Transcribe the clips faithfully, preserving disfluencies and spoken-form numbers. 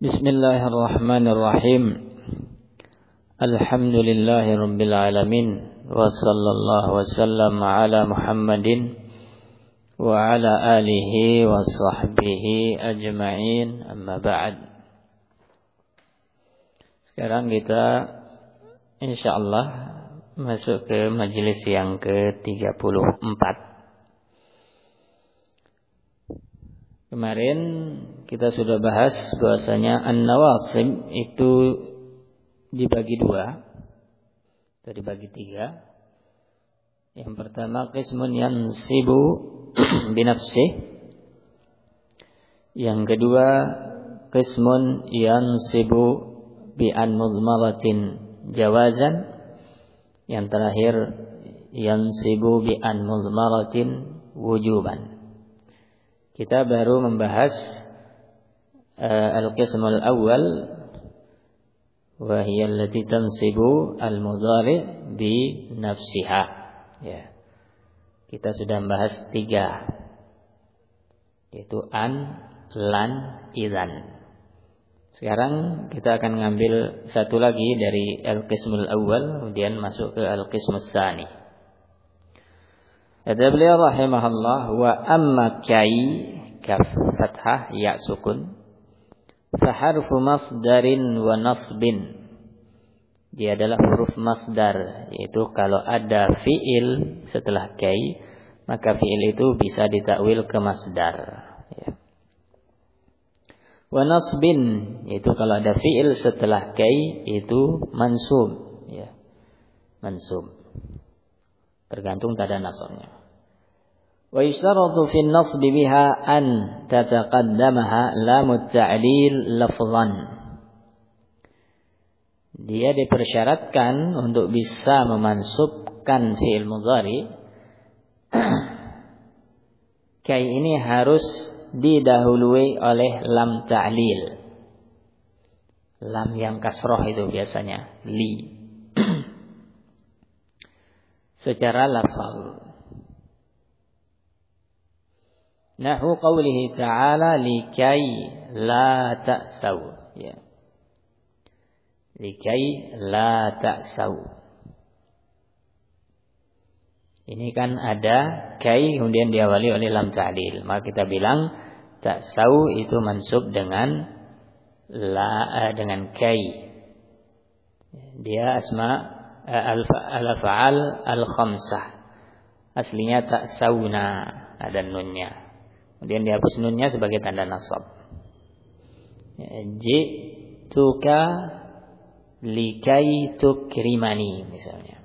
Bismillahirrahmanirrahim. Alhamdulillahirabbil alamin wa sallallahu wasallam ala Muhammadin wa ala alihi wa sahbihi ajma'in. Amma ba'd. Sekarang kita insyaallah masuk ke majelis yang ke tiga puluh empat. Kemarin kita sudah bahas bahwasanya an-nawasib itu dibagi dua, atau dibagi tiga. Yang pertama qismun yansibu binafsih. Yang kedua qismun yansibu bi an mudmaratin jawazan. Yang terakhir yansibu bi an mudmaratin wujuban. Kita baru membahas uh, al-qismul awal wa hiya allati tansibu al-mudhari bi nafsiha. Ya. Kita sudah membahas tiga, yaitu an, lan, idzan. Sekarang kita akan ngambil satu lagi dari al-qismul awal, kemudian masuk ke al-qismus tsani. Kata beliau rahimahullah, wa amma kai kaf fathah ya sukun fa harfu masdarin wa nasbin. Dia adalah huruf masdar, yaitu kalau ada fiil setelah kai maka fiil itu bisa ditakwil ke masdar, ya. Wa nasbin, yaitu kalau ada fiil setelah kai itu mansub, ya. Mansub tergantung tanda nasabnya. Wa yustaratu fi an-nasb biha an tataqaddamaha lamut ta'lil lafzan. Dia dipersyaratkan untuk bisa memansubkan fi'il mudhari. Kai ini harus didahului oleh lam ta'lil. Lam yang kasroh itu biasanya li. Secara lafal. Nahu qawlihi ta'ala likai la ta'saw. Ya. Likai la ta'saw. Ini kan ada kai kemudian diawali oleh lam ta'lil. Maka kita bilang ta'saw itu mansub dengan la dengan kai. Dia asma al-af'al al-khamsah. Aslinya ta'sawna, ada nunnya. Kemudian dihapus nunnya sebagai tanda nasab. Ji'tuka likai tukrimani misalnya.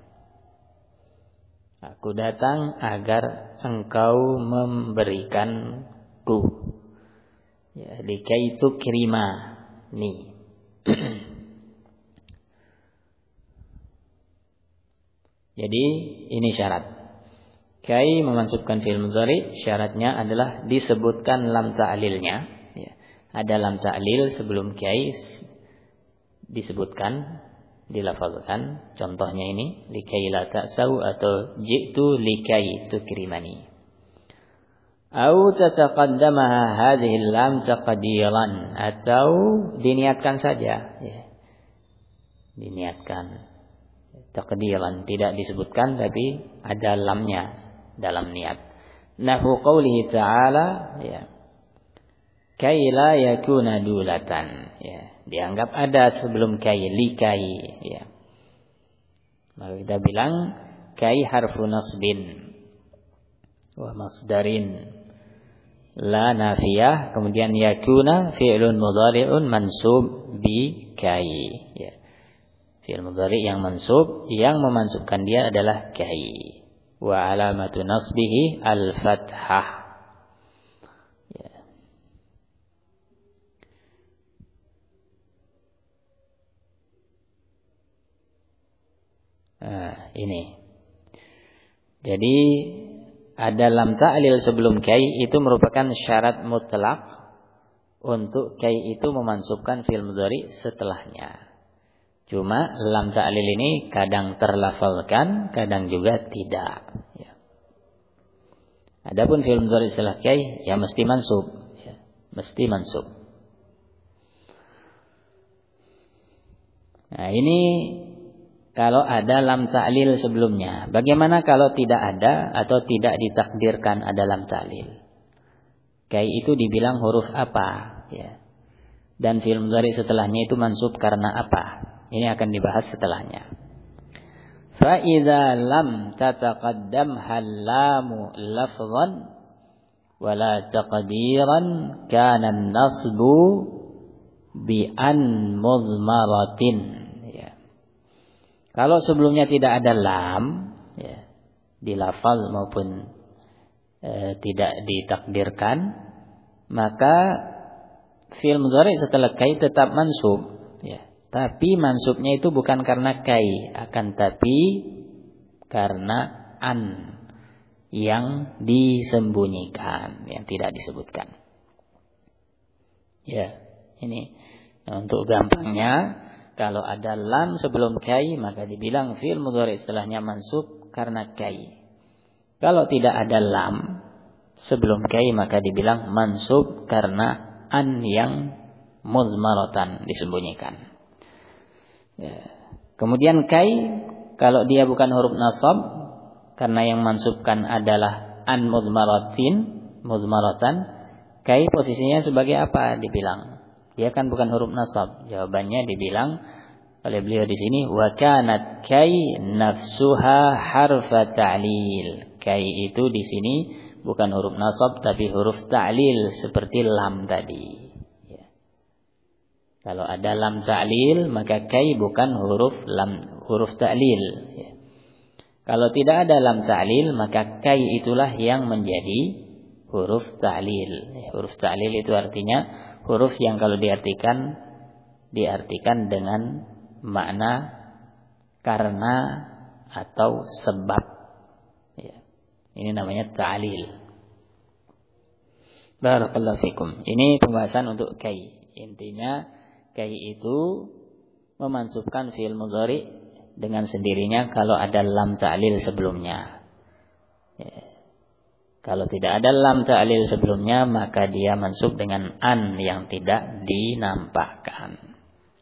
Aku datang agar engkau memberikanku. Ya, likai tukrimani. Jadi ini syarat. Kai memansubkan fi'il mudhari, syaratnya adalah disebutkan lam ta'lilnya. Ya. Ada lam ta'lil sebelum kai disebutkan, dilafazkan. Contohnya ini likai la ta'sau atau ji'tu likai tukrimani. Au tataqaddamaha hadhihi lam taqdiran, atau diniatkan saja. Ya. Diniatkan. Taqdiran tidak disebutkan tapi ada lamnya dalam niat. Nahu qawlihi ta'ala, ya. Kai la yakuna dulatan, ya. Dianggap ada sebelum kai, likai, ya. Maka kita bilang kai harfu nasbin wa masdarin la nafiyah, kemudian yakuna fi'lun mudhari'un mansub bi kai, ya. Fi'il mudhari yang mansub, yang memansubkan dia adalah kai. Wa alamatu nasbihi al-fathah. Ya. Nah, ini. Jadi ada lam ta'lil sebelum kai itu merupakan syarat mutlak untuk kai itu memansubkan fi'il mudhari setelahnya. Cuma lam ta'lil ini kadang terlafalkan, kadang juga tidak. Ya. Adapun fi'il mudhari setelah kai, ya mesti mansub, ya. Mesti mansub. Nah, ini kalau ada lam ta'lil sebelumnya. Bagaimana kalau tidak ada atau tidak ditakdirkan ada lam ta'lil? Kai itu dibilang huruf apa? Ya. Dan fi'il mudhari setelahnya itu mansub karena apa? Ini akan dibahas setelahnya. Fa idza lam tataqaddam halamu lafzan wala taqdiran kana an-nasbu bi an mudmaratin. Ya. Kalau sebelumnya tidak ada lam, ya, di lafaz maupun e, tidak ditakdirkan, maka fi'il mudhari setelah kai tetap mansub, ya. Tapi mansubnya itu bukan karena kai, akan tapi karena an yang disembunyikan, yang tidak disebutkan. Ya, ini untuk gampangnya, kalau ada lam sebelum kai maka dibilang fi'il mudhari setelahnya mansub karena kai. Kalau tidak ada lam sebelum kai maka dibilang mansub karena an yang mudmaratan, disembunyikan. Ya. Kemudian kai, kalau dia bukan huruf nasab, karena yang mansubkan adalah an mudmaratin, mudmaratan, kai posisinya sebagai apa dibilang? Dia kan bukan huruf nasab. Jawabannya dibilang oleh beliau di sini, wa kanat kai nafsuha harfa ta'lil. Kai itu di sini bukan huruf nasab tapi huruf ta'lil seperti lam tadi. Kalau ada lam ta'lil maka kai bukan huruf lam, huruf ta'lil. Ya. Kalau tidak ada lam ta'lil maka kai itulah yang menjadi huruf ta'lil. Ya, huruf ta'lil itu artinya huruf yang kalau diartikan diartikan dengan makna karena atau sebab. Ya. Ini namanya ta'lil. Barakallahu fikum. Ini pembahasan untuk kai. Intinya kai itu memansubkan fi'il mudhari dengan sendirinya kalau ada lam ta'lil sebelumnya. Ya. Kalau tidak ada lam ta'lil sebelumnya maka dia mansub dengan an yang tidak dinampakkan.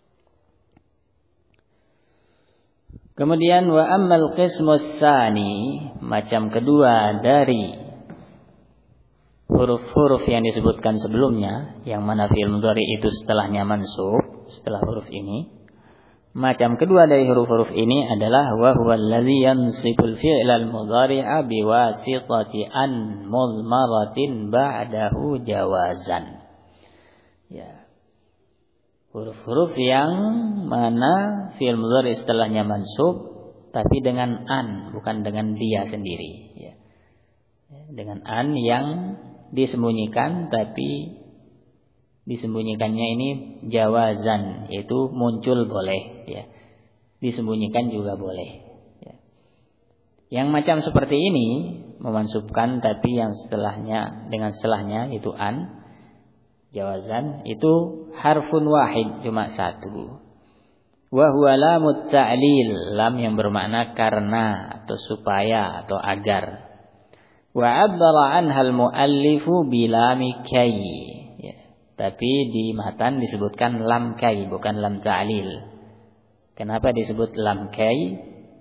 Kemudian wa ammal qismus tsani, macam kedua dari huruf-huruf yang disebutkan sebelumnya, yang mana fi'il mudhari itu setelahnya mansub, setelah huruf ini. Macam kedua dari huruf-huruf ini adalah wa huwa allazi yansibul fi'lal mudhari'a biwasitati an mudmaratin ba'dahu jawazan. Ya. Huruf-huruf yang mana fi'il mudhari setelahnya mansub tapi dengan an, bukan dengan dia sendiri, ya. Dengan an yang disembunyikan, tapi disembunyikannya ini jawazan, yaitu muncul boleh, ya. Disembunyikan juga boleh, ya. Yang macam seperti ini memansubkan tapi yang setelahnya dengan setelahnya itu an, jawazan, itu harfun wahid, cuma satu. Wa huwa lamut ta'lil, lam yang bermakna karena atau supaya atau agar. Wa 'abbara 'anha al-mu'allifu bilami kai. Ya. Tapi di matan disebutkan lam kai, bukan lam ta'lil. Kenapa disebut lam kai?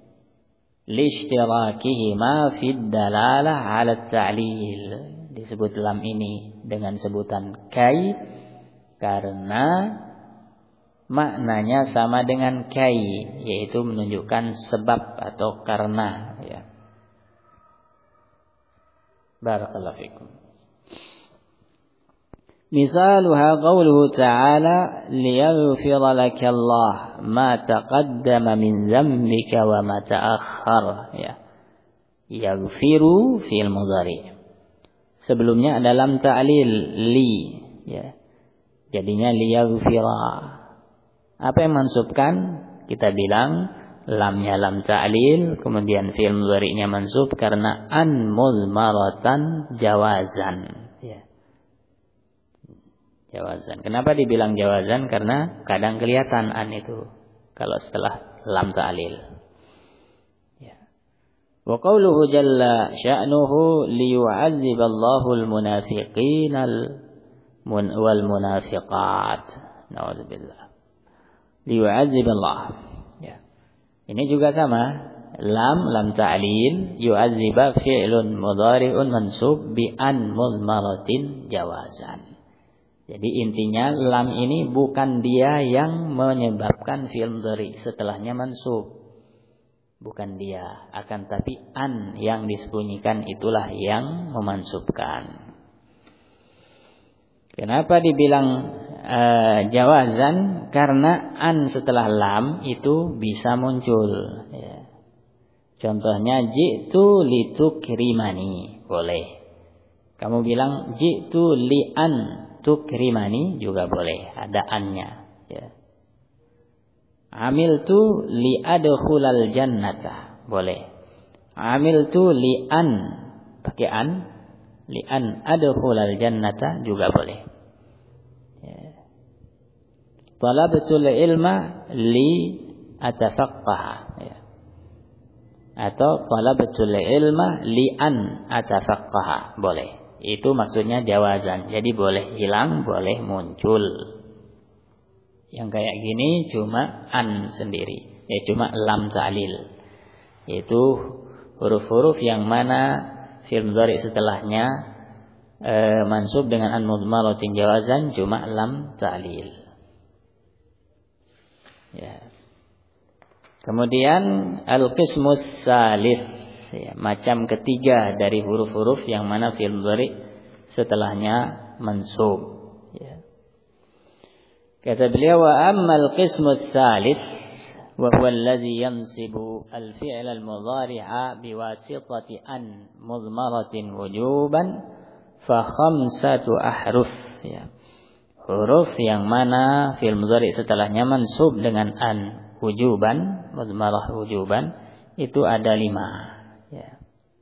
Lishtirakihima fid dalalah 'ala ta'lil. Disebut lam ini dengan sebutan kai karena maknanya sama dengan kai, yaitu menunjukkan sebab atau karena, ya. Barakallahu fikum. Misaluha qawluhu ta'ala liyaghfira laka Allah ma taqaddama min dhanbika wa ma ta'akhkhar, ya. Yaghfiru fi'il mudhari. Sebelumnya ada lam ta'lil li, ya. Jadinya liyaghfira. Apa yang mansubkan? Kita bilang lamnya lam ta'lil, kemudian fi'il mudhari'nya mansub karena an mudmaratan jawazan, ya. Jawazan. Kenapa dibilang jawazan? Karena kadang kelihatan an itu kalau setelah lam ta'lil. Ya. Wa qawluhu jalla sya'nuhu liyu'adziballahu al-munafiqina wal munafiqat. Na'udzubillah. liyu'adziballah. Ya. Ini juga sama. Lam lam ta'lil yu'adziba fi'lun mudhari'un mansub bi an mudmaratin jawazan. Jadi intinya lam ini bukan dia yang menyebabkan fi'il mudhari setelahnya mansub. Bukan dia, akan tapi an yang disembunyikan itulah yang memansubkan. Kenapa dibilang uh, jawazan? Karena an setelah lam itu bisa muncul. Ya. Contohnya jitu litukrimani, boleh. Kamu bilang jitu li an tukrimani juga boleh, ada annya. Ya. Amiltu li adkhulal jannata, boleh. Amiltu li an, pakai an, li an adkhulal jannata juga boleh. Ya. Talabtul ilma li atafaqqaha, ya. Atau talabtul ilma li an atafaqqaha, boleh. Itu maksudnya jawazan. Jadi boleh hilang, boleh muncul. Yang kayak gini cuma an sendiri, ya cuma lam ta'lil. Itu huruf-huruf yang mana fi'il mudhari setelahnya e, mansub dengan an mudmaratin jawazan cuma lam ta'lil. Ya. Kemudian al-qismus salis, ya, macam ketiga dari huruf-huruf yang mana fi'il mudhari setelahnya mansub. Ya. Kata beliau, wa ammal qismus salis wa huwa alladhi yansibu al-fi'l al-mudhari'a biwasitati an mudmaratin wujuban fa khamsatu ahruf, ya. Huruf yang mana fi'il mudhari setelahnya mansub dengan an wujuban, mudmarah wujuban, itu ada lima, ya.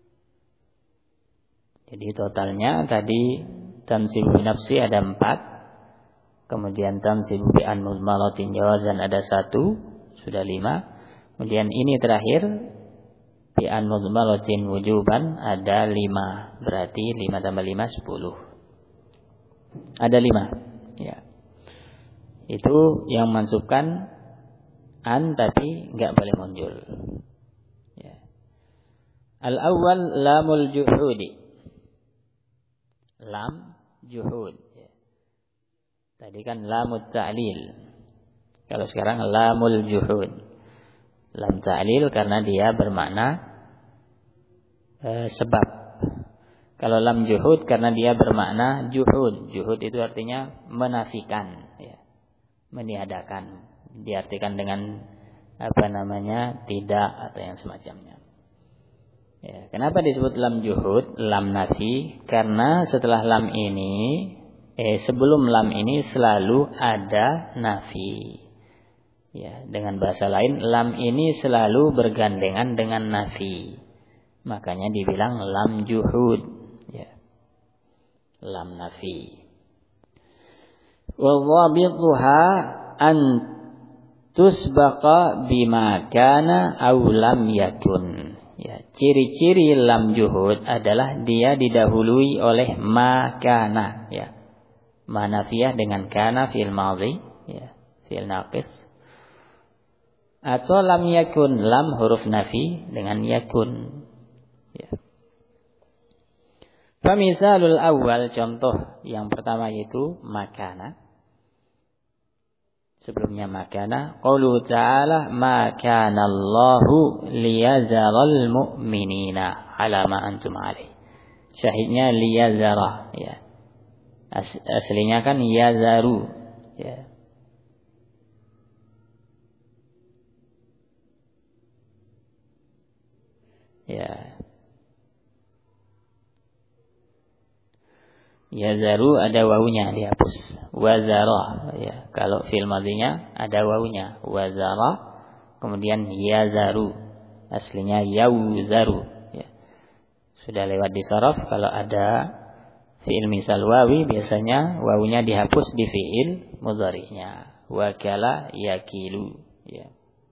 Jadi totalnya tadi tansibu bi nafsi ada empat. Kemudian tansibu bi an mudmaratin jawazan ada satu, sudah lima. Kemudian ini terakhir bi an mudmaratin wujuban ada lima, berarti lima tambah lima sepuluh. Ada lima, ya. Itu yang mansubkan an tapi enggak boleh muncul. Ya. Al-awwal lamul juhudi. Lam juhud. Tadi kan lamut ta'lil. Kalau sekarang lamul juhud. Lam ta'lil karena dia bermakna e, sebab. Kalau lam juhud karena dia bermakna juhud. Juhud itu artinya menafikan, ya. Meniadakan. Diartikan dengan apa namanya? Tidak atau yang semacamnya. Ya, kenapa disebut lam juhud, lam nafi? Karena setelah lam ini Eh, sebelum lam ini selalu ada nafi. Ya, dengan bahasa lain, lam ini selalu bergandengan dengan nafi. Makanya dibilang lam juhud. Ya. Lam nafi. Wadhabituha an tusbaqa bima kana aw lam yakun. Ya, ciri-ciri lam juhud adalah dia didahului oleh ma kana, ya. Manafiyah dengan kana fi'il madhi, ya, fi'il naqis. Atau lam yakun, lam huruf nafi dengan yakun, ya. Famisalul awal, contoh yang pertama yaitu makana. Sebelumnya makana, qaulu ta'ala ma kana Allahu liyazaral mu'minina ala ma antum alaih. Syahidnya liyazara, ya. As, aslinya kan yazaru, ya. Ya. Yazaru ada wawunya dihapus. Wazara, ya. Kalau fi'il madhinya ada wawunya. Wazara, kemudian yazaru. Aslinya yauzaru, ya. Sudah lewat di sharaf, kalau ada fi'il misal wawi biasanya wawunya dihapus di fi'il mudhari'nya. Wakala yakilu, ya.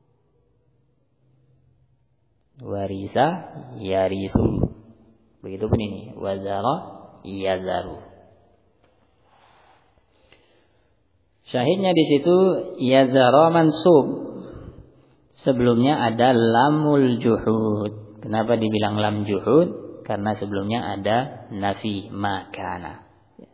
Warisa yarisu. Begitupun ini, wazara yazaru. Syahidnya di situ yazara mansub. Sebelumnya ada lamul juhud. Kenapa dibilang lam juhud? Karena sebelumnya ada nafi makana.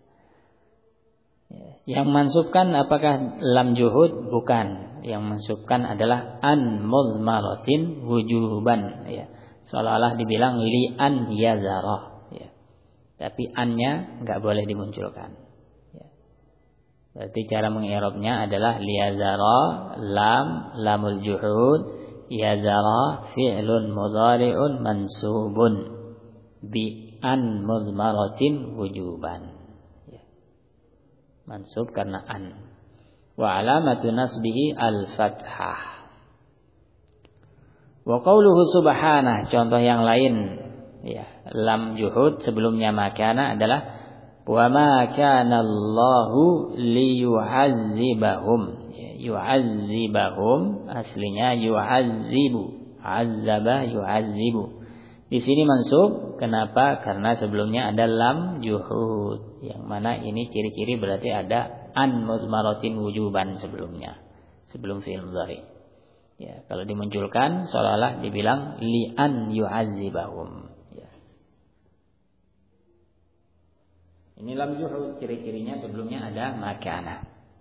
Yang mansubkan apakah lam juhud? Bukan. Yang mansubkan adalah an mudmaratin wujuban. Ya. Seolah-olah dibilang li an yazara. Ya. Tapi annya nggak boleh dimunculkan. Berarti cara mengi'rabnya adalah liyazara lam lamul juhud yazara fi'lun mudhari'un mansubun bi an mudmaratin wujuban. Ya. Mansub karena an. Wa alamatu nasbihi al-fathah. Wa qauluhu subhanah, contoh yang lain ya, lam juhud sebelumnya makana adalah wa ma kana Allahu liyu'adzibahum. Yu'adzibahum aslinya yu'adzibu. Azzaba yu'adzibu. Di sini mansub, kenapa? Karena sebelumnya ada lam juhud. Yang mana ini ciri-ciri berarti ada an mudmaratin wujuban sebelumnya. Sebelum fi'il mudhari. Ya, kalau dimunculkan seolah-olah dibilang li an yu'adzibahum. Ini lam juhud, ciri-cirinya sebelumnya ada makana.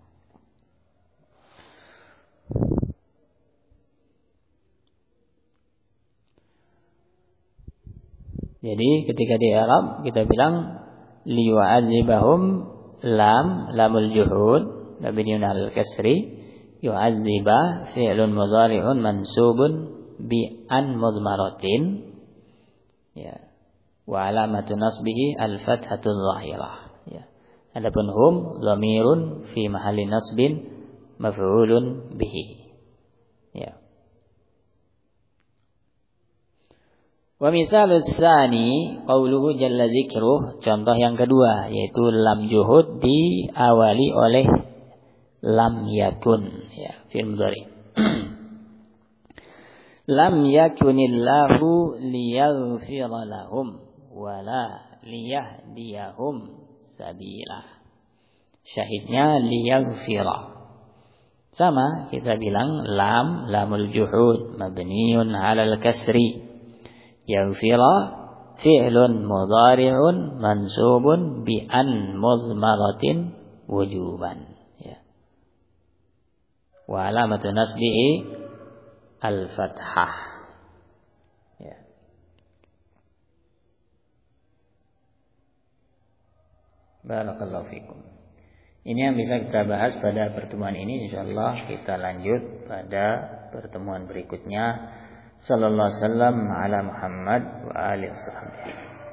Jadi ketika di i'rab kita bilang liyu'adzibahum lam lamul juhud mabniun 'alal kasri yu'adziba fi'lun mudhari'un mansubun bi an mudmaratin ya. Wa alamatu nasbihi al-fathatul zahirah. Ya. Adapun hum dhamirun fi mahalli nasbin maf'ulun bihi. Ya. Wa misalus tsani qauluhu jalla dzikruh, contoh yang kedua yaitu lam juhud diawali oleh lam yakun ya, fi'il mudhari. Lam yakunillahu liyaghfira lahum wala liyahdiyahum sabila. Syahidnya liyaghfira. Sama kita bilang lam lamul juhud mabniun 'alal kasri. Yaghfira fi'lun mudhari'un mansubun bi an mudmaratin wujuban. Ya. Wa alamatu nasbihi al-fathah. Barakallahu fikum. Ini yang bisa kita bahas pada pertemuan ini. Insyaallah kita lanjut pada pertemuan berikutnya. Sallallahu alaihi wasallam ala Muhammad wa alihi wasallam.